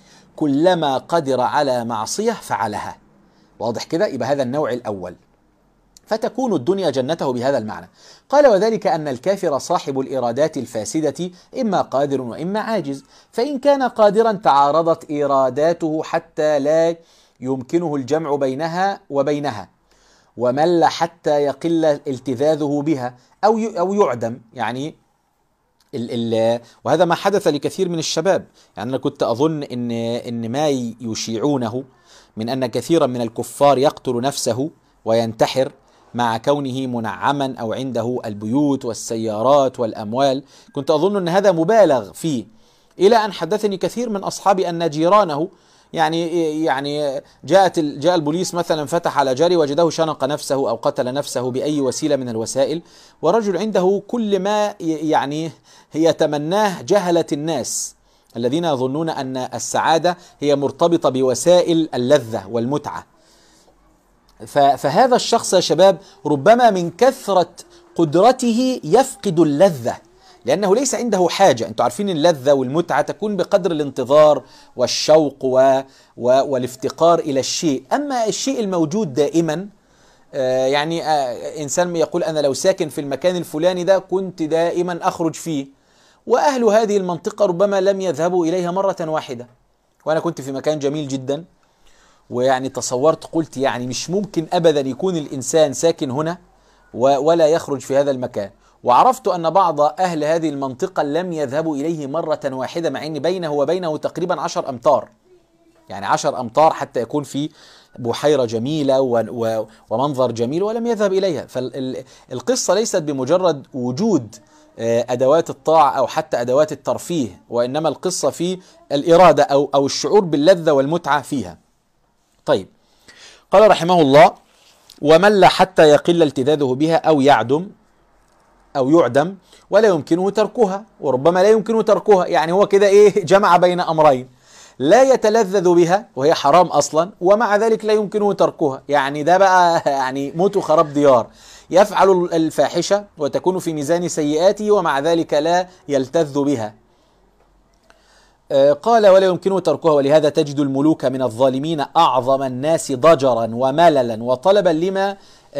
كلما قدر على معصية فعلها. واضح كده؟ يبقى هذا النوع الأول، فتكون الدنيا جنته بهذا المعنى. قال: وذلك أن الكافر صاحب الإرادات الفاسدة إما قادر وإما عاجز. فإن كان قادرا تعارضت إراداته حتى لا يمكنه الجمع بينها وبينها، ومل حتى يقل التذاذه بها أو أو يعدم. يعني ال ال وهذا ما حدث لكثير من الشباب. يعني أنا كنت أظن إن إن ما يشيعونه من أن كثيرا من الكفار يقتل نفسه وينتحر مع كونه منعما أو عنده البيوت والسيارات والأموال، كنت أظن أن هذا مبالغ فيه، إلى أن حدثني كثير من أصحابي أن جيرانه يعني يعني جاءت جاء البوليس مثلا، فتح على جاري وجده شنق نفسه أو قتل نفسه بأي وسيلة من الوسائل، ورجل عنده كل ما يعني يتمناه جهلة الناس الذين يظنون أن السعادة هي مرتبطة بوسائل اللذة والمتعة. فهذا الشخص يا شباب ربما من كثرة قدرته يفقد اللذة، لأنه ليس عنده حاجة. أنتم عارفين اللذة والمتعة تكون بقدر الانتظار والشوق و... و... والافتقار إلى الشيء. أما الشيء الموجود دائما، آه يعني آه إنسان يقول: أنا لو ساكن في المكان الفلاني ده كنت دائما أخرج فيه، وأهل هذه المنطقة ربما لم يذهبوا إليها مرة واحدة. وأنا كنت في مكان جميل جدا، ويعني تصورت قلت يعني مش ممكن أبدا يكون الإنسان ساكن هنا ولا يخرج في هذا المكان. وعرفت أن بعض أهل هذه المنطقة لم يذهبوا إليه مرة واحدة، مع أن بينه وبينه تقريبا عشر أمتار، يعني عشر أمتار حتى يكون في بحيرة جميلة ومنظر جميل، ولم يذهب إليها. فالقصة ليست بمجرد وجود أدوات الطاعة أو حتى أدوات الترفيه، وإنما القصة في الإرادة أو أو الشعور باللذة والمتعة فيها. طيب، قال رحمه الله: ومل حتى يقل التذاذه بها أو يعدم أو يعدم ولا يمكنه تركها. وربما لا يمكنه تركها، يعني هو كده إيه، جمع بين أمرين: لا يتلذذ بها وهي حرام أصلا، ومع ذلك لا يمكنه تركها. يعني ده بقى يعني موت وخراب ديار، يفعل الفاحشة وتكون في ميزان سيئاته ومع ذلك لا يلتذ بها. قال ولا يمكنه تركها، ولهذا تجد الملوك من الظالمين أعظم الناس ضجرا ومللا وطلبا لما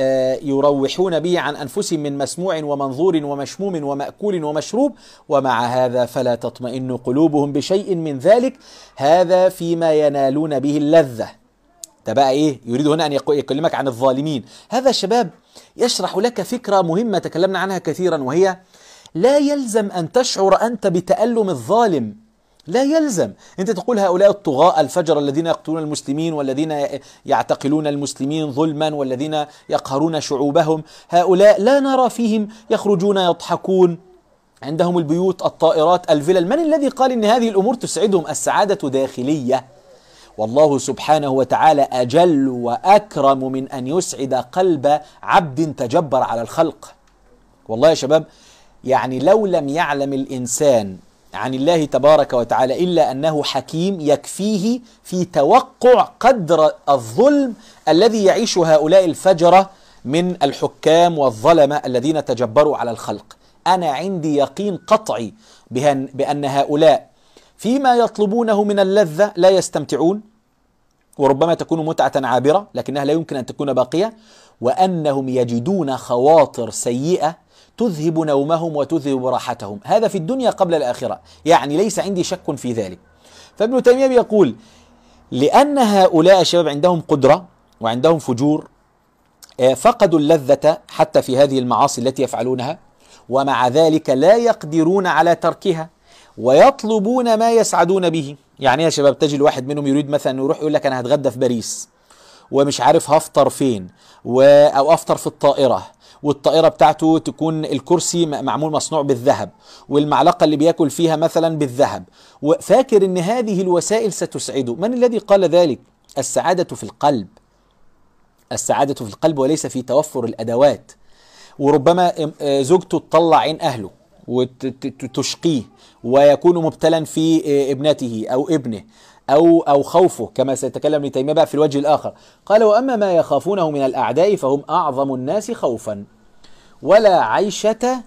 يروحون به عن أنفسهم من مسموع ومنظور ومشموم ومأكول ومشروب، ومع هذا فلا تطمئن قلوبهم بشيء من ذلك، هذا فيما ينالون به اللذة. ده بقى إيه يريد هنا أن يكلمك عن الظالمين. هذا شباب يشرح لك فكرة مهمة تكلمنا عنها كثيرا، وهي لا يلزم أن تشعر أنت بتألم الظالم، لا يلزم. أنت تقول هؤلاء الطغاة الفجر الذين يقتلون المسلمين والذين يعتقلون المسلمين ظلما والذين يقهرون شعوبهم، هؤلاء لا نرى فيهم يخرجون يضحكون، عندهم البيوت الطائرات الفلل. من الذي قال إن هذه الأمور تسعدهم؟ السعادة داخلية، والله سبحانه وتعالى أجل وأكرم من أن يسعد قلب عبد تجبر على الخلق. والله يا شباب يعني لو لم يعلم الإنسان عن الله تبارك وتعالى إلا أنه حكيم يكفيه في توقع قدر الظلم الذي يعيش هؤلاء الفجرة من الحكام والظلمة الذين تجبروا على الخلق. أنا عندي يقين قطعي بأن هؤلاء فيما يطلبونه من اللذة لا يستمتعون، وربما تكون متعة عابرة لكنها لا يمكن أن تكون باقية، وأنهم يجدون خواطر سيئة تذهب نومهم وتذهب راحتهم، هذا في الدنيا قبل الآخرة، يعني ليس عندي شك في ذلك. فابن تيمية بيقول لأن هؤلاء الشباب عندهم قدرة وعندهم فجور، فقدوا اللذة حتى في هذه المعاصي التي يفعلونها، ومع ذلك لا يقدرون على تركها ويطلبون ما يسعدون به. يعني يا شباب تجي الواحد منهم يريد مثلا يروح يقول لك أنا هتغدى في باريس ومش عارف هفطر فين و... أو أفطر في الطائرة، والطائرة بتاعته تكون الكرسي معمول مصنوع بالذهب والمعلقة اللي بياكل فيها مثلا بالذهب، وفاكر ان هذه الوسائل ستسعده. من الذي قال ذلك؟ السعادة في القلب، السعادة في القلب وليس في توفر الأدوات. وربما زوجته تطلع عين أهله وتشقيه ويكون مبتلا في ابنته أو ابنه أو أو خوفه، كما سيتكلم ابن تيمية بقى في الوجه الآخر. قال وأما ما يخافونه من الأعداء فهم أعظم الناس خوفا ولا عيشة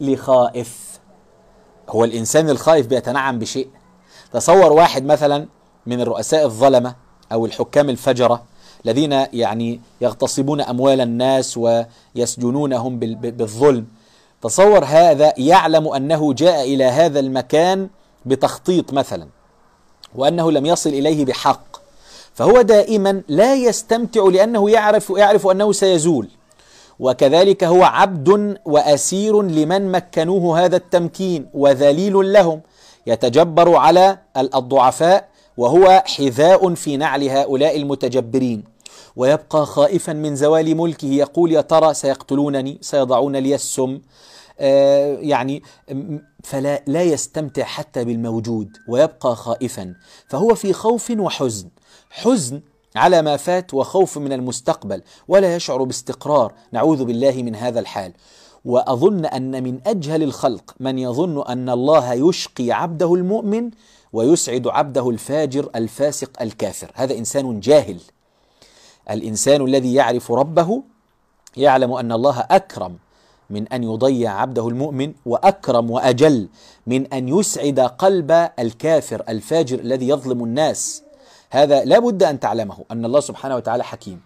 لخائف. هو الإنسان الخائف بيتنعم بشيء. تصور واحد مثلا من الرؤساء الظلمة أو الحكام الفجرة الذين يعني يغتصبون أموال الناس ويسجنونهم بالظلم، تصور هذا يعلم أنه جاء إلى هذا المكان بتخطيط مثلا وأنه لم يصل إليه بحق، فهو دائما لا يستمتع لأنه يعرف يعرف أنه سيزول. وكذلك هو عبد وأسير لمن مكنوه هذا التمكين وذليل لهم، يتجبر على الضعفاء وهو حذاء في نعل هؤلاء المتجبرين، ويبقى خائفا من زوال ملكه، يقول يا ترى سيقتلونني، سيضعون لي السم، آه يعني فلا لا يستمتع حتى بالموجود ويبقى خائفا. فهو في خوف وحزن، حزن على ما فات وخوف من المستقبل، ولا يشعر باستقرار. نعوذ بالله من هذا الحال. وأظن أن من أجهل الخلق من يظن أن الله يشقي عبده المؤمن ويسعد عبده الفاجر الفاسق الكافر. هذا إنسان جاهل. الإنسان الذي يعرف ربه يعلم أن الله أكرم من أن يضيع عبده المؤمن، وأكرم وأجل من أن يسعد قلب الكافر الفاجر الذي يظلم الناس. هذا لا بد أن تعلمه أن الله سبحانه وتعالى حكيم.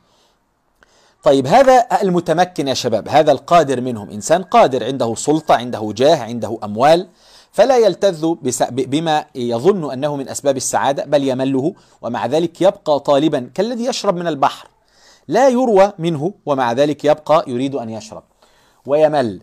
طيب هذا المتمكن يا شباب، هذا القادر منهم، إنسان قادر عنده سلطة، عنده جاه، عنده أموال، فلا يلتذ بما يظن أنه من أسباب السعادة بل يمله، ومع ذلك يبقى طالبا كالذي يشرب من البحر، لا يروى منه ومع ذلك يبقى يريد أن يشرب ويمل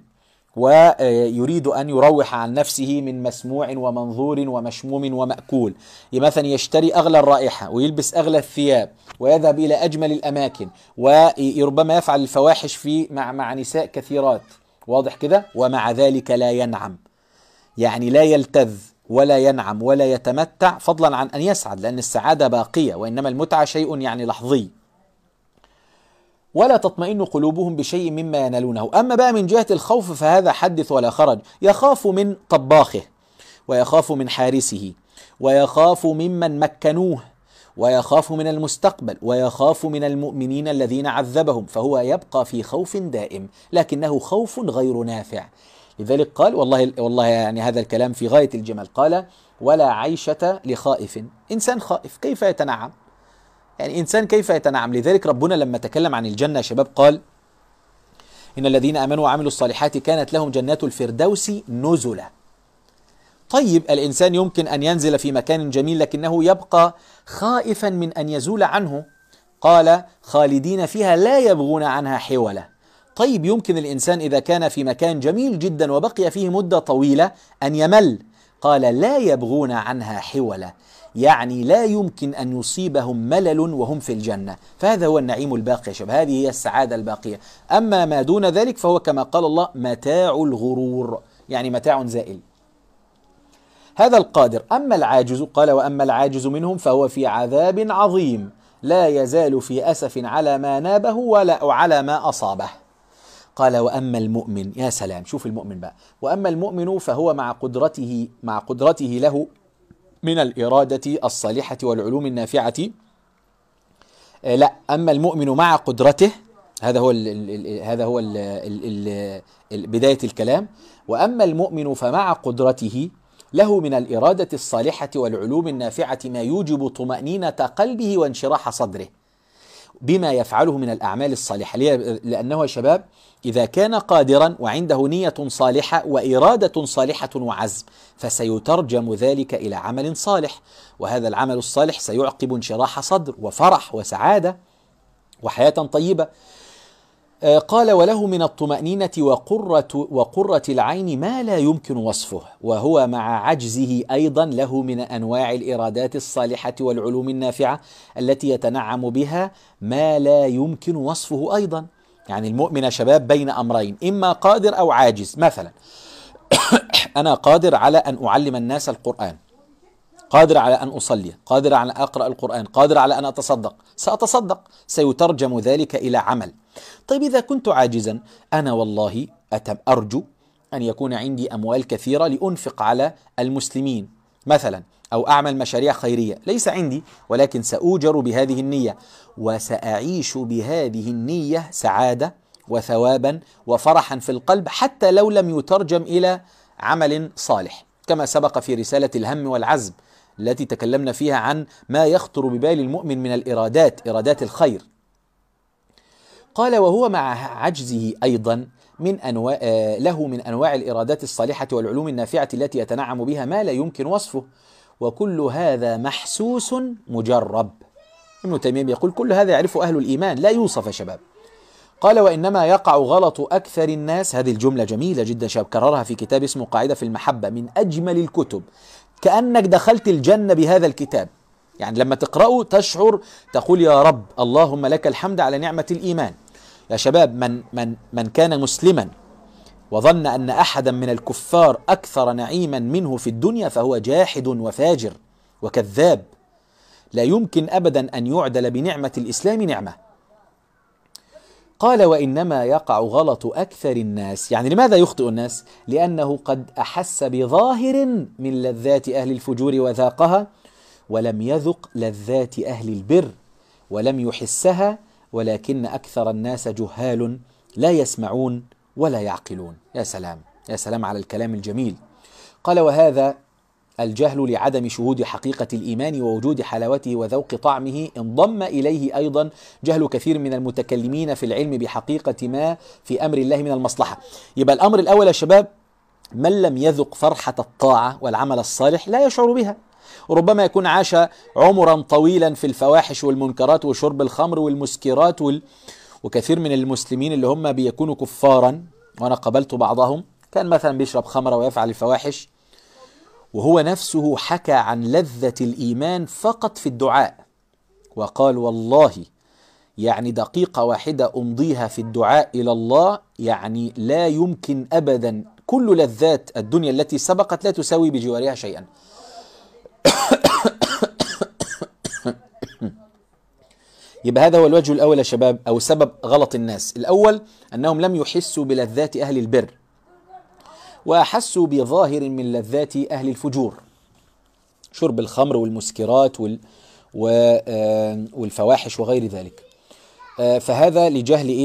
ويريد أن يروح عن نفسه من مسموع ومنظور ومشموم ومأكول. مثلا يشتري أغلى الرائحة ويلبس أغلى الثياب ويذهب إلى أجمل الأماكن وربما يفعل الفواحش في مع, مع نساء كثيرات، واضح كده، ومع ذلك لا ينعم، يعني لا يلتذ ولا ينعم ولا يتمتع، فضلا عن أن يسعد، لأن السعادة باقية وإنما المتعة شيء يعني لحظي. ولا تطمئن قلوبهم بشيء مما ينالونه. أما بقى من جهة الخوف فهذا حدث ولا خرج، يخاف من طباخه ويخاف من حارسه ويخاف ممن مكنوه ويخاف من المستقبل ويخاف من المؤمنين الذين عذبهم، فهو يبقى في خوف دائم، لكنه خوف غير نافع، لذلك قال والله والله يعني هذا الكلام في غاية الجمال، قال ولا عيشة لخائف. إنسان خائف كيف يتنعم؟ يعني إنسان كيف يتنعم؟ لذلك ربنا لما تكلم عن الجنة يا شباب قال إن الذين آمنوا وعملوا الصالحات كانت لهم جنات الفردوس نزلا. طيب الإنسان يمكن أن ينزل في مكان جميل لكنه يبقى خائفا من أن يزول عنه، قال خالدين فيها لا يبغون عنها حولا. طيب يمكن الإنسان إذا كان في مكان جميل جدا وبقي فيه مدة طويلة أن يمل، قال لا يبغون عنها حولا، يعني لا يمكن أن يصيبهم ملل وهم في الجنة. فهذا هو النعيم الباقي يا شباب، هذه هي السعادة الباقية. أما ما دون ذلك فهو كما قال الله متاع الغرور، يعني متاع زائل. هذا القادر. أما العاجز قال وأما العاجز منهم فهو في عذاب عظيم لا يزال في أسف على ما نابه ولا على ما أصابه. قال وأما المؤمن، يا سلام، شوف المؤمن بقى، وأما المؤمن فهو مع قدرته مع قدرته له من الإرادة الصالحة والعلوم النافعة. آه لا أما المؤمن مع قدرته، هذا هو ال ال هذا هو ال ال ال بداية الكلام. وأما المؤمن فمع قدرته له من الإرادة الصالحة والعلوم النافعة ما يوجب طمأنينة قلبه وانشراح صدره بما يفعله من الأعمال الصالحة. لأنه يا شباب إذا كان قادرا وعنده نية صالحة وإرادة صالحة وعزم فسيترجم ذلك إلى عمل صالح، وهذا العمل الصالح سيعقب انشراح صدر وفرح وسعادة وحياة طيبة. قال وله من الطمأنينة وقرة, وقرة العين ما لا يمكن وصفه، وهو مع عجزه أيضا له من أنواع الإرادات الصالحة والعلوم النافعة التي يتنعم بها ما لا يمكن وصفه أيضا. يعني المؤمن شباب بين أمرين، إما قادر أو عاجز. مثلا أنا قادر على أن أعلم الناس القرآن، قادر على أن أصلي، قادر على أن أقرأ القرآن، قادر على أن أتصدق، سأتصدق، سيترجم ذلك إلى عمل. طيب إذا كنت عاجزا، أنا والله أرجو أن يكون عندي أموال كثيرة لأنفق على المسلمين مثلا، أو أعمل مشاريع خيرية، ليس عندي، ولكن سأوجر بهذه النية وسأعيش بهذه النية سعادة وثوابا وفرحا في القلب حتى لو لم يترجم إلى عمل صالح، كما سبق في رسالة الهم والعزم التي تكلمنا فيها عن ما يخطر ببال المؤمن من الإرادات، إرادات الخير. قال وهو مع عجزه أيضا من أنواع له من أنواع الإرادات الصالحة والعلوم النافعة التي يتنعم بها ما لا يمكن وصفه، وكل هذا محسوس مجرب. ابن تيمية يقول كل هذا يعرفه أهل الإيمان، لا يوصف يا شباب. قال وإنما يقع غلط أكثر الناس، هذه الجملة جميلة جدا شباب، كررها في كتاب اسمه قاعدة في المحبة، من أجمل الكتب، كأنك دخلت الجنة بهذا الكتاب. يعني لما تقرأه تشعر تقول يا رب اللهم لك الحمد على نعمة الإيمان. يا شباب من من من كان مسلما وظن أن أحدا من الكفار أكثر نعيما منه في الدنيا فهو جاحد وفاجر وكذاب، لا يمكن أبدا أن يعدل بنعمة الإسلام نعمة. قال وإنما يقع غلط أكثر الناس، يعني لماذا يخطئ الناس؟ لأنه قد أحس بظاهر من لذات أهل الفجور وذاقها، ولم يذق لذات أهل البر ولم يحسها، ولكن أكثر الناس جهال لا يسمعون ولا يعقلون. يا سلام، يا سلام على الكلام الجميل. قال وهذا الجهل لعدم شهود حقيقة الإيمان ووجود حلاوته وذوق طعمه، انضم إليه أيضا جهل كثير من المتكلمين في العلم بحقيقة ما في أمر الله من المصلحة. يبقى الأمر الأول يا شباب، من لم يذق فرحة الطاعة والعمل الصالح لا يشعر بها. وربما يكون عاش عمرا طويلا في الفواحش والمنكرات وشرب الخمر والمسكرات وال... وكثير من المسلمين اللي هم بيكونوا كفارا، وأنا قابلت بعضهم كان مثلا بيشرب خمرة ويفعل الفواحش، وهو نفسه حكى عن لذة الإيمان فقط في الدعاء، وقال والله يعني دقيقة واحدة أمضيها في الدعاء إلى الله يعني لا يمكن أبدا، كل لذات الدنيا التي سبقت لا تساوي بجوارها شيئا. يبقى هذا هو الوجه الأول يا شباب، أو سبب غلط الناس. الأول أنهم لم يحسوا بلذات أهل البر، وأحسوا بظاهر من لذات أهل الفجور، شرب الخمر والمسكرات وال والفواحش وغير ذلك. فهذا لجهل إيه؟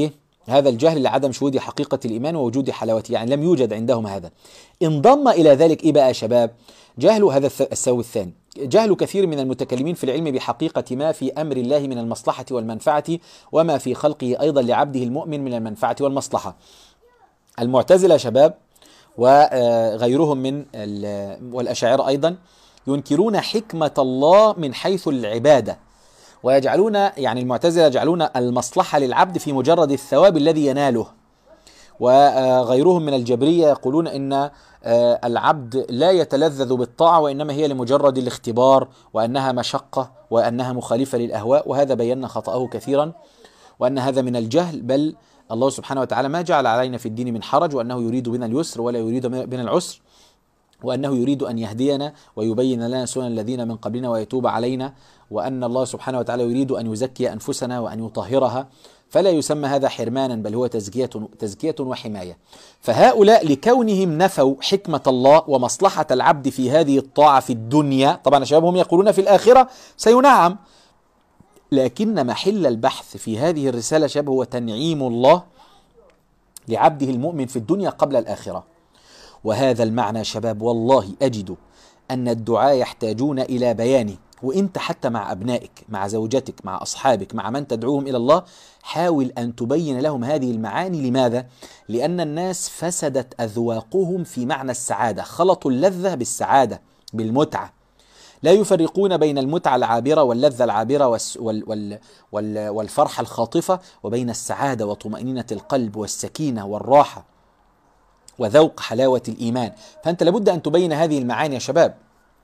هذا الجهل لعدم شهود حقيقة الإيمان ووجود حلاوته، يعني لم يوجد عندهم هذا. انضم إلى ذلك إيه بقى يا شباب؟ جهل هذا السبب الثاني، جهل كثير من المتكلمين في العلم بحقيقة ما في أمر الله من المصلحة والمنفعة وما في خلقه أيضا لعبده المؤمن من المنفعة والمصلحة. المعتزلة يا شباب وغيرهم من والأشاعرة أيضا ينكرون حكمة الله من حيث العبادة، ويجعلون يعني المعتزلة يجعلون المصلحة للعبد في مجرد الثواب الذي يناله، وغيرهم من الجبرية يقولون إن العبد لا يتلذذ بالطاعة وإنما هي لمجرد الاختبار، وأنها مشقة وأنها مخالفة للأهواء، وهذا بينا خطأه كثيرا، وأن هذا من الجهل، بل الله سبحانه وتعالى ما جعل علينا في الدين من حرج، وأنه يريد بنا اليسر ولا يريد بنا العسر، وأنه يريد أن يهدينا ويبين لنا سنن الذين من قبلنا ويتوب علينا، وأن الله سبحانه وتعالى يريد أن يزكي أنفسنا وأن يطهرها، فلا يسمى هذا حرمانا بل هو تزكية تزكية وحماية. فهؤلاء لكونهم نفوا حكمة الله ومصلحة العبد في هذه الطاعة في الدنيا، طبعا يا شباب هم يقولون في الآخرة سينعم، لكن محل البحث في هذه الرسالة شباب هو تنعيم الله لعبده المؤمن في الدنيا قبل الآخرة. وهذا المعنى شباب والله أجد أن الدعاء يحتاجون إلى بيانه، وإنت حتى مع أبنائك، مع زوجتك، مع أصحابك، مع من تدعوهم إلى الله، حاول أن تبين لهم هذه المعاني. لماذا؟ لأن الناس فسدت أذواقهم في معنى السعادة، خلطوا اللذة بالسعادة بالمتعة، لا يفرقون بين المتعة العابرة واللذة العابرة وال وال وال والفرحة الخاطفة وبين السعادة وطمأنينة القلب والسكينة والراحة وذوق حلاوة الإيمان. فأنت لابد أن تبين هذه المعاني يا شباب،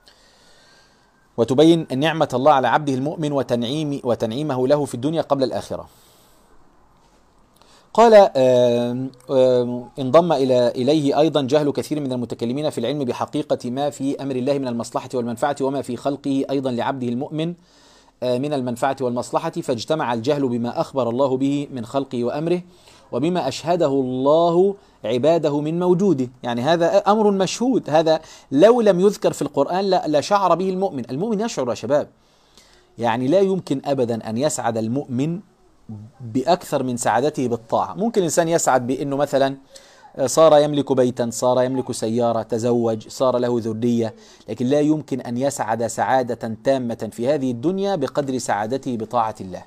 وتبين نعمة الله على عبده المؤمن وتنعيم وتنعيمه له في الدنيا قبل الآخرة. قال انضم إلى إليه أيضا جهل كثير من المتكلمين في العلم بحقيقة ما في أمر الله من المصلحة والمنفعة وما في خلقه أيضا لعبده المؤمن من المنفعة والمصلحة، فاجتمع الجهل بما أخبر الله به من خلقه وأمره وبما أشهده الله عباده من موجوده. يعني هذا أمر مشهود، هذا لو لم يذكر في القرآن لا شعر به المؤمن. المؤمن يشعر يا شباب، يعني لا يمكن أبدا أن يسعد المؤمن بأكثر من سعادته بالطاعة. ممكن الإنسان يسعد بأنه مثلا صار يملك بيتا، صار يملك سيارة، تزوج، صار له ذرية، لكن لا يمكن أن يسعد سعادة تامة في هذه الدنيا بقدر سعادته بطاعة الله.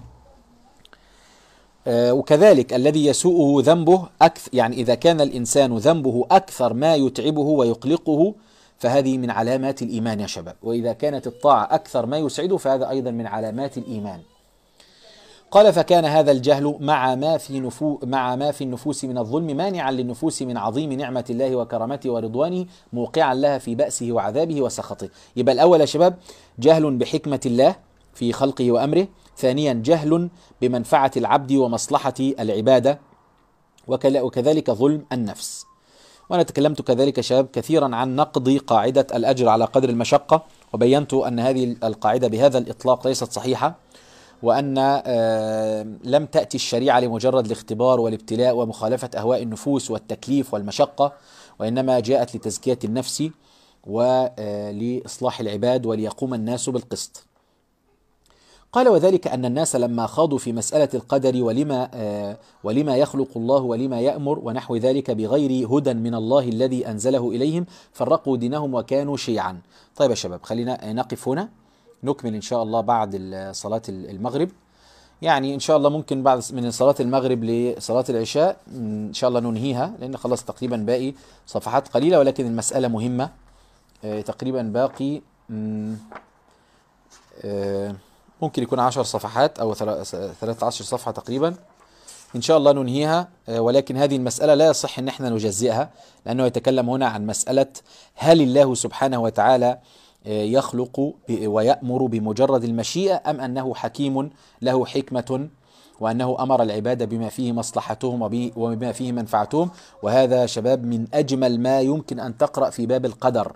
وكذلك الذي يسوءه ذنبه أكثر، يعني إذا كان الإنسان ذنبه أكثر ما يتعبه ويقلقه فهذه من علامات الإيمان يا شباب، وإذا كانت الطاعة أكثر ما يسعده فهذا أيضا من علامات الإيمان. قال فكان هذا الجهل مع ما في نفو مع ما في النفوس من الظلم مانعا للنفوس من عظيم نعمة الله وكرامته ورضوانه، موقعا لها في بأسه وعذابه وسخطه. يبقى الأول يا شباب جهل بحكمة الله في خلقه وأمره، ثانيا جهل بمنفعة العبد ومصلحة العبادة، وكذلك ظلم النفس. وأنا تكلمت كذلك شباب كثيرا عن نقض قاعدة الأجر على قدر المشقة، وبينت أن هذه القاعدة بهذا الإطلاق ليست صحيحة، وأن لم تأتي الشريعة لمجرد الاختبار والابتلاء ومخالفة أهواء النفوس والتكليف والمشقة، وإنما جاءت لتزكية النفس ولإصلاح العباد وليقوم الناس بالقسط. قال وذلك أن الناس لما خاضوا في مسألة القدر ولما ولما يخلق الله ولما يأمر ونحو ذلك بغير هدى من الله الذي أنزله إليهم فرقوا دينهم وكانوا شيعا. طيب يا شباب خلينا نقف هنا، نكمل إن شاء الله بعد صلاة المغرب. يعني إن شاء الله ممكن بعد من صلاة المغرب لصلاة العشاء إن شاء الله ننهيها، لأن خلاص تقريبا باقي صفحات قليلة، ولكن المسألة مهمة. تقريبا باقي ممكن يكون عشر صفحات أو ثلاثة عشر صفحة تقريبا، إن شاء الله ننهيها. ولكن هذه المسألة لا يصح أن احنا نجزئها، لأنه يتكلم هنا عن مسألة هل الله سبحانه وتعالى يخلق ويأمر بمجرد المشيئة أم أنه حكيم له حكمة وأنه أمر العباد بما فيه مصلحتهم وبما فيه منفعتهم. وهذا شباب من أجمل ما يمكن أن تقرأ في باب القدر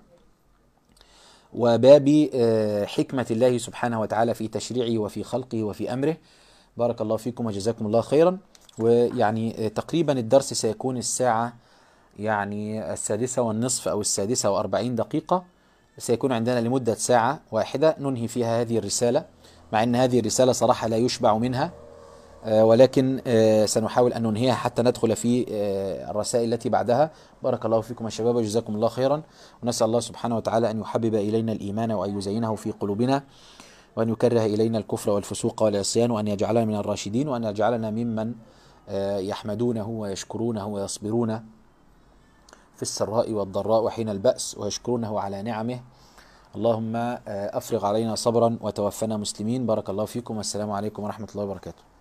وباب حكمة الله سبحانه وتعالى في تشريعه وفي خلقه وفي أمره. بارك الله فيكم وجزاكم الله خيرا. ويعني تقريبا الدرس سيكون الساعة يعني السادسة والنصف أو السادسة وأربعين دقيقة، سيكون عندنا لمدة ساعة واحدة ننهي فيها هذه الرسالة، مع أن هذه الرسالة صراحة لا يشبع منها، ولكن سنحاول أن ننهيها حتى ندخل في الرسائل التي بعدها. بارك الله فيكم يا شباب وجزاكم الله خيرا، ونسأل الله سبحانه وتعالى أن يحبب إلينا الإيمان وأن يزينه في قلوبنا، وأن يكره إلينا الكفر والفسوق والعصيان، وأن يجعلنا من الراشدين، وأن يجعلنا ممن يحمدونه ويشكرونه ويصبرون في السراء والضراء وحين البأس، ويشكرونه على نعمه. اللهم أفرغ علينا صبرا وتوفنا مسلمين. بارك الله فيكم، والسلام عليكم ورحمة الله وبركاته.